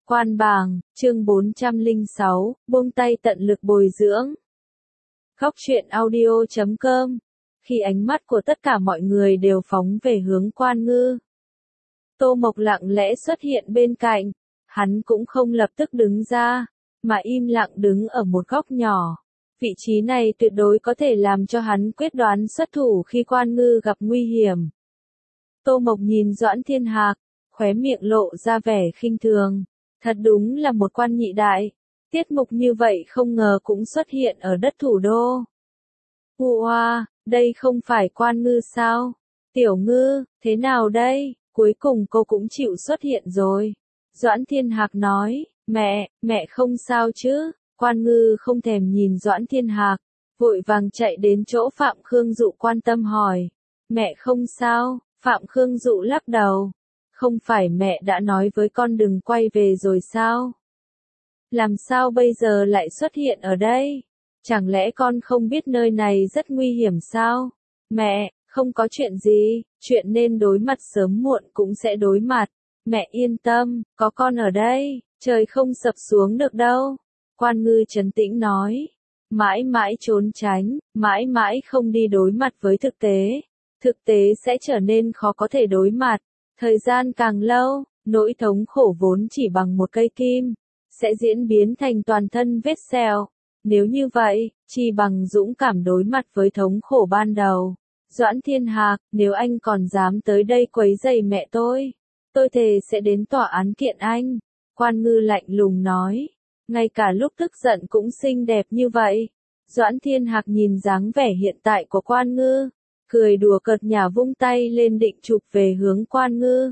Quan bàng, chương 406, buông tay tận lực bồi dưỡng. Góc truyện audio.com. Khi ánh mắt của tất cả mọi người đều phóng về hướng Quan Ngư, Tô Mộc lặng lẽ xuất hiện bên cạnh, hắn cũng không lập tức đứng ra, mà im lặng đứng ở một góc nhỏ. Vị trí này tuyệt đối có thể làm cho hắn quyết đoán xuất thủ khi Quan Ngư gặp nguy hiểm. Tô Mộc nhìn Doãn Thiên Hạc, khóe miệng lộ ra vẻ khinh thường. Thật đúng là một quan nhị đại. Tiết mục như vậy không ngờ cũng xuất hiện ở đất thủ đô. Ua, đây không phải Quan Ngư sao? Tiểu Ngư, thế nào đây? Cuối cùng cô cũng chịu xuất hiện rồi. Doãn Thiên Hạc nói, mẹ không sao chứ? Quan Ngư không thèm nhìn Doãn Thiên Hạc, vội vàng chạy đến chỗ Phạm Khương Dụ quan tâm hỏi. Mẹ không sao? Phạm Khương Dụ lắc đầu. Không phải mẹ đã nói với con đừng quay về rồi sao? Làm sao bây giờ lại xuất hiện ở đây? Chẳng lẽ con không biết nơi này rất nguy hiểm sao? Mẹ, không có chuyện gì, chuyện nên đối mặt sớm muộn cũng sẽ đối mặt. Mẹ yên tâm, có con ở đây, trời không sập xuống được đâu. Quan Ngư trấn tĩnh nói. Mãi mãi trốn tránh, mãi mãi không đi đối mặt với thực tế. Thực tế sẽ trở nên khó có thể đối mặt. Thời gian càng lâu, nỗi thống khổ vốn chỉ bằng một cây kim, sẽ diễn biến thành toàn thân vết sẹo. Nếu như vậy, chỉ bằng dũng cảm đối mặt với thống khổ ban đầu. Doãn Thiên Hạc, nếu anh còn dám tới đây quấy rầy mẹ tôi thề sẽ đến tòa án kiện anh. Quan Ngư lạnh lùng nói, ngay cả lúc tức giận cũng xinh đẹp như vậy. Doãn Thiên Hạc nhìn dáng vẻ hiện tại của Quan Ngư, cười đùa cợt nhả vung tay lên định chụp về hướng Quan Ngư.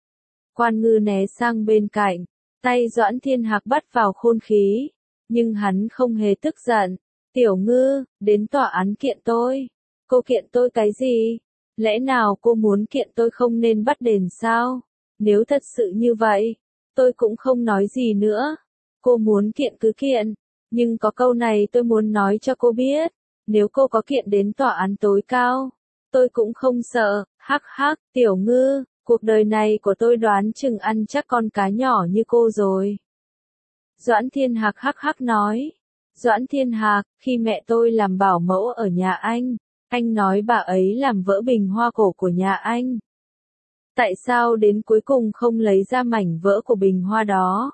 Quan Ngư né sang bên cạnh, tay Doãn Thiên Hạc bắt vào khôn khí, nhưng hắn không hề tức giận. Tiểu Ngư, đến tòa án kiện tôi. Cô kiện tôi cái gì? Lẽ nào cô muốn kiện tôi không nên bắt đền sao? Nếu thật sự như vậy, tôi cũng không nói gì nữa. Cô muốn kiện cứ kiện, nhưng có câu này tôi muốn nói cho cô biết. Nếu cô có kiện đến tòa án tối cao, tôi cũng không sợ. Hắc hắc, Tiểu Ngư, cuộc đời này của tôi đoán chừng ăn chắc con cá nhỏ như cô rồi. Doãn Thiên Hạc hắc hắc nói. Doãn Thiên Hạc, khi mẹ tôi làm bảo mẫu ở nhà anh nói bà ấy làm vỡ bình hoa cổ của nhà anh. Tại sao đến cuối cùng không lấy ra mảnh vỡ của bình hoa đó?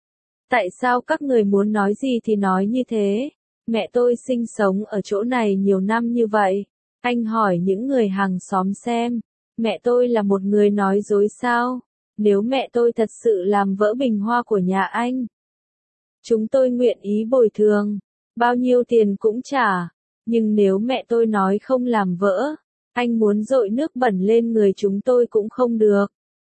Tại sao các người muốn nói gì thì nói như thế? Mẹ tôi sinh sống ở chỗ này nhiều năm như vậy. Anh hỏi những người hàng xóm xem, mẹ tôi là một người nói dối sao? Nếu mẹ tôi thật sự làm vỡ bình hoa của nhà anh, chúng tôi nguyện ý bồi thường, bao nhiêu tiền cũng trả. Nhưng nếu mẹ tôi nói không làm vỡ, anh muốn dội nước bẩn lên người chúng tôi cũng không được.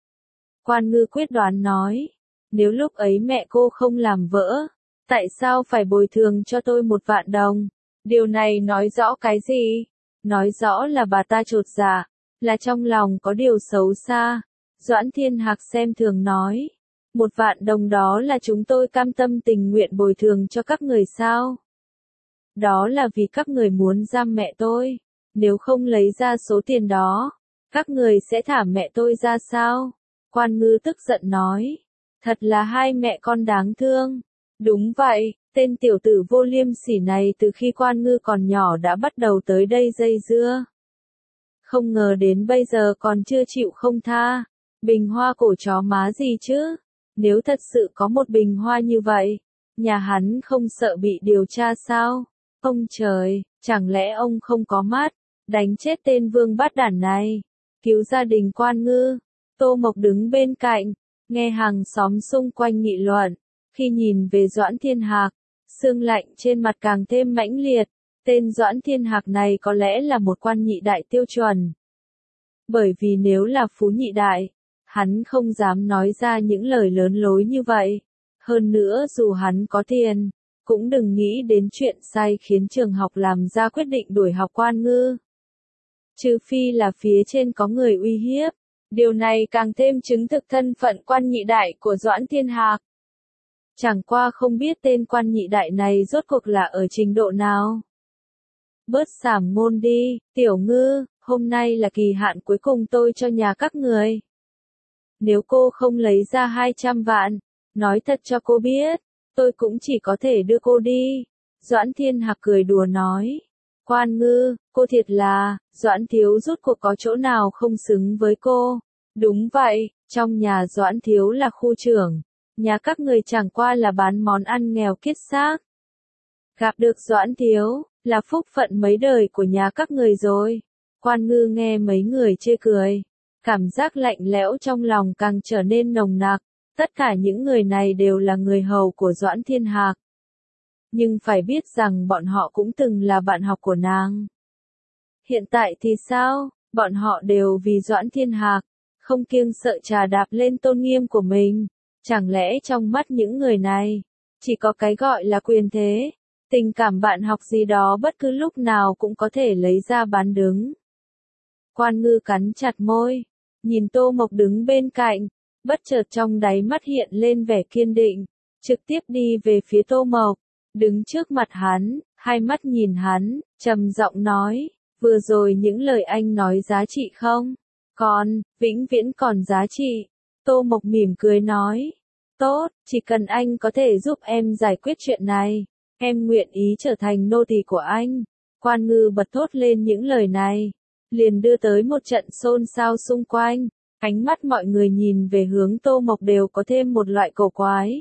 Quan Ngư quyết đoán nói, nếu lúc ấy mẹ cô không làm vỡ, tại sao phải bồi thường cho tôi 1.000.000 đồng? Điều này nói rõ cái gì? Nói rõ là bà ta chột dạ, là trong lòng có điều xấu xa. Doãn Thiên Hạc xem thường nói, 1.000.000 đồng đó là chúng tôi cam tâm tình nguyện bồi thường cho các người sao? Đó là vì các người muốn giam mẹ tôi. Nếu không lấy ra số tiền đó, các người sẽ thả mẹ tôi ra sao? Quan Ngư tức giận nói. Thật là hai mẹ con đáng thương. Đúng vậy, tên tiểu tử vô liêm sỉ này từ khi Quan Ngư còn nhỏ đã bắt đầu tới đây dây dưa. Không ngờ đến bây giờ còn chưa chịu không tha. Bình hoa cổ chó má gì chứ? Nếu thật sự có một bình hoa như vậy, nhà hắn không sợ bị điều tra sao? Ông trời, chẳng lẽ ông không có mắt, đánh chết tên vương bát đản này, cứu gia đình Quan Ngư. Tô Mộc đứng bên cạnh, nghe hàng xóm xung quanh nghị luận, khi nhìn về Doãn Thiên Hạc, sương lạnh trên mặt càng thêm mãnh liệt. Tên Doãn Thiên Hạc này có lẽ là một quan nhị đại tiêu chuẩn. Bởi vì nếu là phú nhị đại, hắn không dám nói ra những lời lớn lối như vậy. Hơn nữa dù hắn có tiền, cũng đừng nghĩ đến chuyện sai khiến trường học làm ra quyết định đuổi học Quan Ngư. Trừ phi là phía trên có người uy hiếp. Điều này càng thêm chứng thực thân phận quan nhị đại của Doãn Thiên Hạc. Chẳng qua không biết tên quan nhị đại này rốt cuộc là ở trình độ nào. Bớt sảm ngôn đi, Tiểu Ngư, hôm nay là kỳ hạn cuối cùng tôi cho nhà các người. Nếu cô không lấy ra 200 vạn, Nói thật cho cô biết, tôi cũng chỉ có thể đưa cô đi. Doãn Thiên Hạc cười đùa nói. Quan Ngư, cô thiệt là, Doãn Thiếu rốt cuộc có chỗ nào không xứng với cô. Đúng vậy, trong nhà Doãn Thiếu là khu trưởng, nhà các người chẳng qua là bán món ăn nghèo kiết xác. Gặp được Doãn Thiếu, là phúc phận mấy đời của nhà các người rồi. Quan Ngư nghe mấy người chê cười, cảm giác lạnh lẽo trong lòng càng trở nên nồng nặc. Tất cả những người này đều là người hầu của Doãn Thiên Hạc. Nhưng phải biết rằng bọn họ cũng từng là bạn học của nàng. Hiện tại thì sao? Bọn họ đều vì Doãn Thiên Hạc, không kiêng sợ trà đạp lên tôn nghiêm của mình. Chẳng lẽ trong mắt những người này, chỉ có cái gọi là quyền thế, tình cảm bạn học gì đó bất cứ lúc nào cũng có thể lấy ra bán đứng. Quan Ngư cắn chặt môi, nhìn Tô Mộc đứng bên cạnh, bất chợt trong đáy mắt hiện lên vẻ kiên định, trực tiếp đi về phía Tô Mộc, đứng trước mặt hắn, hai mắt nhìn hắn, trầm giọng nói, vừa rồi những lời anh nói giá trị không? Còn, vĩnh viễn còn giá trị. Tô Mộc mỉm cười nói, tốt, chỉ cần anh có thể giúp em giải quyết chuyện này, em nguyện ý trở thành nô tỳ của anh. Quan Ngư bật thốt lên những lời này, liền đưa tới một trận xôn xao xung quanh. Ánh mắt mọi người nhìn về hướng Tô Mộc đều có thêm một loại cổ quái.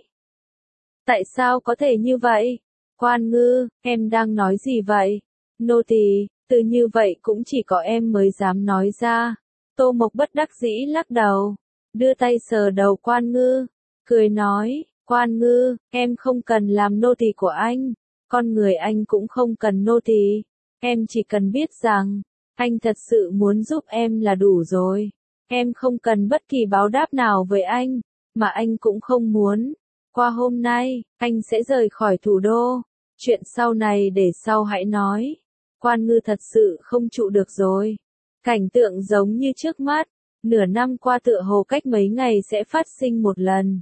Tại sao có thể như vậy? Quan Ngư, em đang nói gì vậy? Nô tỳ, từ như vậy cũng chỉ có em mới dám nói ra. Tô Mộc bất đắc dĩ lắc đầu, đưa tay sờ đầu Quan Ngư, cười nói, Quan Ngư, em không cần làm nô tỳ của anh, con người anh cũng không cần nô tỳ, em chỉ cần biết rằng, anh thật sự muốn giúp em là đủ rồi. Em không cần bất kỳ báo đáp nào với anh, mà anh cũng không muốn. Qua hôm nay, anh sẽ rời khỏi thủ đô. Chuyện sau này để sau hãy nói. Quan Ngư thật sự không trụ được rồi. Cảnh tượng giống như trước mắt, nửa năm qua tựa hồ cách mấy ngày sẽ phát sinh một lần.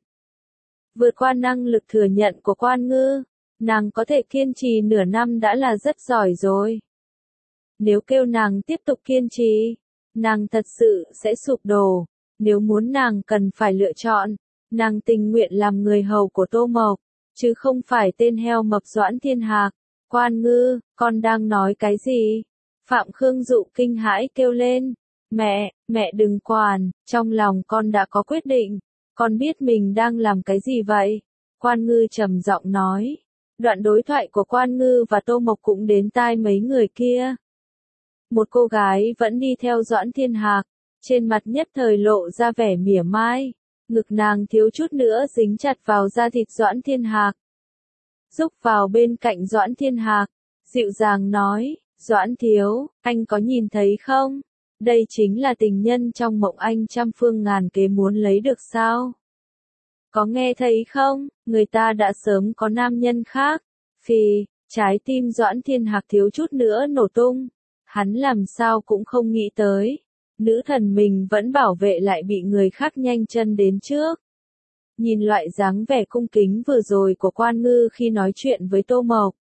Vượt qua năng lực thừa nhận của Quan Ngư, nàng có thể kiên trì nửa năm đã là rất giỏi rồi. Nếu kêu nàng tiếp tục kiên trì, nàng thật sự sẽ sụp đổ. Nếu muốn nàng cần phải lựa chọn, nàng tình nguyện làm người hầu của Tô Mộc, chứ không phải tên heo mập Doãn Thiên Hạc. Quan Ngư, con đang nói cái gì? Phạm Khương Dụ kinh hãi kêu lên. Mẹ đừng quản, trong lòng con đã có quyết định. Con biết mình đang làm cái gì vậy? Quan Ngư trầm giọng nói. Đoạn đối thoại của Quan Ngư và Tô Mộc cũng đến tai mấy người kia. Một cô gái vẫn đi theo Doãn Thiên Hạc, trên mặt nhất thời lộ ra vẻ mỉa mai, ngực nàng thiếu chút nữa dính chặt vào da thịt Doãn Thiên Hạc. Rúc vào bên cạnh Doãn Thiên Hạc, dịu dàng nói, Doãn Thiếu, anh có nhìn thấy không? Đây chính là tình nhân trong mộng anh trăm phương ngàn kế muốn lấy được sao? Có nghe thấy không? Người ta đã sớm có nam nhân khác. Phì, trái tim Doãn Thiên Hạc thiếu chút nữa nổ tung. Hắn làm sao cũng không nghĩ tới. Nữ thần mình vẫn bảo vệ lại bị người khác nhanh chân đến trước. Nhìn loại dáng vẻ cung kính vừa rồi của Quan Ngư khi nói chuyện với Tô Mộc.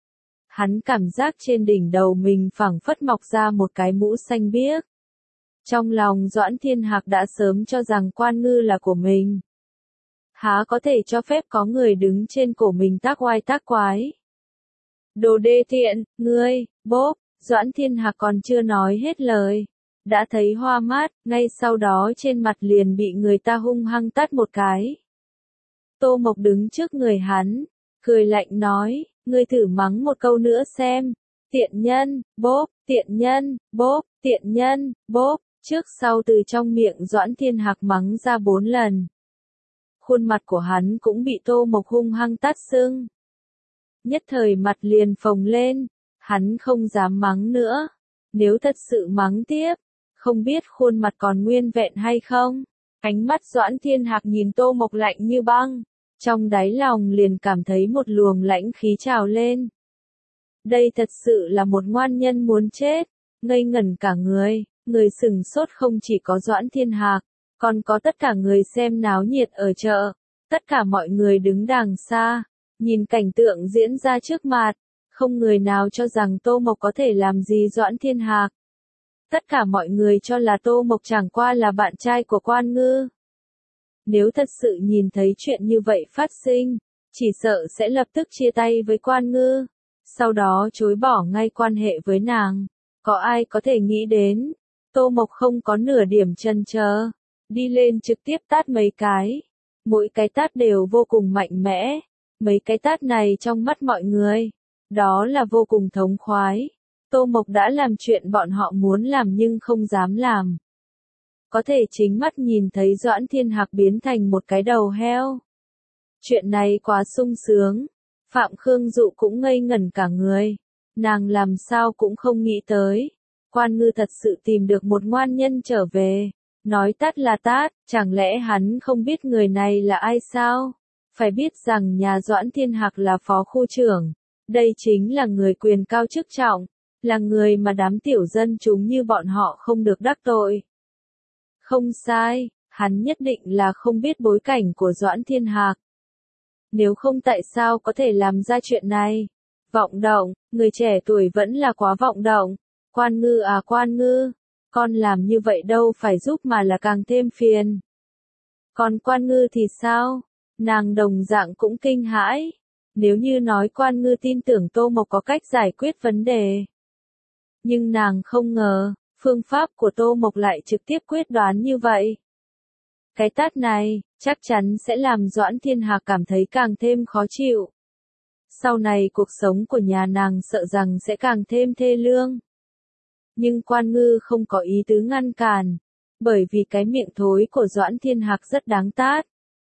Hắn cảm giác trên đỉnh đầu mình phảng phất mọc ra một cái mũ xanh biếc. Trong lòng Doãn Thiên Hạc đã sớm cho rằng Quan Ngư là của mình. Há có thể cho phép có người đứng trên cổ mình tác oai tác quái. Đồ đê tiện, ngươi, bốp, Doãn Thiên Hạc còn chưa nói hết lời. Đã thấy hoa mát, ngay sau đó trên mặt liền bị người ta hung hăng tát một cái. Tô Mộc đứng trước người hắn, cười lạnh nói, ngươi thử mắng một câu nữa xem. Tiện nhân, bốp, tiện nhân, bốp, tiện nhân, bốp, trước sau từ trong miệng Doãn Thiên Hạc mắng ra 4 lần. Khuôn mặt của hắn cũng bị Tô Mộc hung hăng tát sưng. Nhất thời mặt liền phồng lên, hắn không dám mắng nữa. Nếu thật sự mắng tiếp, không biết khuôn mặt còn nguyên vẹn hay không. Ánh mắt Doãn Thiên Hạc nhìn Tô Mộc lạnh như băng, trong đáy lòng liền cảm thấy một luồng lãnh khí trào lên. Đây thật sự là một ngoan nhân muốn chết, ngây ngẩn cả người, người sừng sốt không chỉ có Doãn Thiên Hạc, còn có tất cả người xem náo nhiệt ở chợ, tất cả mọi người đứng đàng xa, nhìn cảnh tượng diễn ra trước mặt, không người nào cho rằng Tô Mộc có thể làm gì Doãn Thiên Hạc. Tất cả mọi người cho là Tô Mộc chẳng qua là bạn trai của Quan Ngư. Nếu thật sự nhìn thấy chuyện như vậy phát sinh, chỉ sợ sẽ lập tức chia tay với Quan Ngư, sau đó chối bỏ ngay quan hệ với nàng. Có ai có thể nghĩ đến, Tô Mộc không có nửa điểm chần chờ, đi lên trực tiếp tát mấy cái. Mỗi cái tát đều vô cùng mạnh mẽ, mấy cái tát này trong mắt mọi người, đó là vô cùng thống khoái. Tô Mộc đã làm chuyện bọn họ muốn làm nhưng không dám làm. Có thể chính mắt nhìn thấy Doãn Thiên Hạc biến thành một cái đầu heo. Chuyện này quá sung sướng, Phạm Khương Dụ cũng ngây ngẩn cả người. Nàng làm sao cũng không nghĩ tới, Quan Ngư thật sự tìm được một ngoan nhân trở về. Nói tát là tát, chẳng lẽ hắn không biết người này là ai sao? Phải biết rằng nhà Doãn Thiên Hạc là phó khu trưởng, đây chính là người quyền cao chức trọng, là người mà đám tiểu dân chúng như bọn họ không được đắc tội. Không sai, hắn nhất định là không biết bối cảnh của Doãn Thiên Hạc. Nếu không tại sao có thể làm ra chuyện này? Vọng động, người trẻ tuổi vẫn là quá vọng động. Quan Ngư à Quan Ngư, con làm như vậy đâu phải giúp mà là càng thêm phiền. Còn Quan Ngư thì sao? Nàng đồng dạng cũng kinh hãi. Nếu như nói Quan Ngư tin tưởng Tô Mộc có cách giải quyết vấn đề. Nhưng nàng không ngờ, phương pháp của Tô Mộc lại trực tiếp quyết đoán như vậy. Cái tát này, chắc chắn sẽ làm Doãn Thiên Hạc cảm thấy càng thêm khó chịu. Sau này cuộc sống của nhà nàng sợ rằng sẽ càng thêm thê lương. Nhưng Quan Ngư không có ý tứ ngăn cản, bởi vì cái miệng thối của Doãn Thiên Hạc rất đáng tát.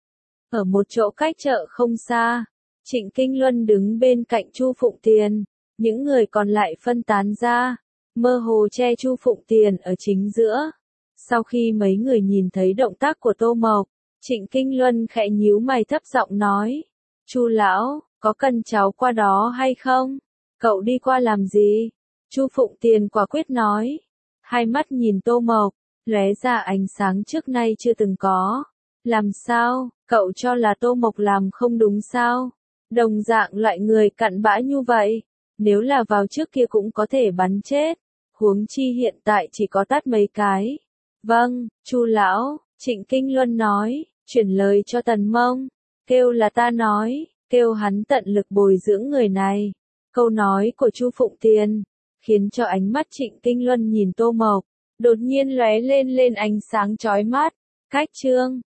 Ở một chỗ cách chợ không xa, Trịnh Kinh Luân đứng bên cạnh Chu Phụng Tiền, những người còn lại phân tán ra, mơ hồ che Chu Phụng Tiền ở chính giữa. Sau khi mấy người nhìn thấy động tác của Tô Mộc, Trịnh Kinh Luân khẽ nhíu mày thấp giọng nói, Chu lão, có cần cháu qua đó hay không? Cậu đi qua làm gì? Chu Phụng Tiền quả quyết nói. Hai mắt nhìn Tô Mộc, lóe ra ánh sáng trước nay chưa từng có. Làm sao, cậu cho là Tô Mộc làm không đúng sao? Đồng dạng loại người cặn bã như vậy, nếu là vào trước kia cũng có thể bắn chết. Huống chi hiện tại chỉ có tát mấy cái. Vâng, Chu lão, Trịnh Kinh Luân nói, chuyển lời cho Tần Mông, kêu là ta nói, kêu hắn tận lực bồi dưỡng người này. Câu nói của Chu Phụng Tiền khiến cho ánh mắt Trịnh Kinh Luân nhìn Tô Mộc, đột nhiên lóe lên ánh sáng chói mắt. Cách chương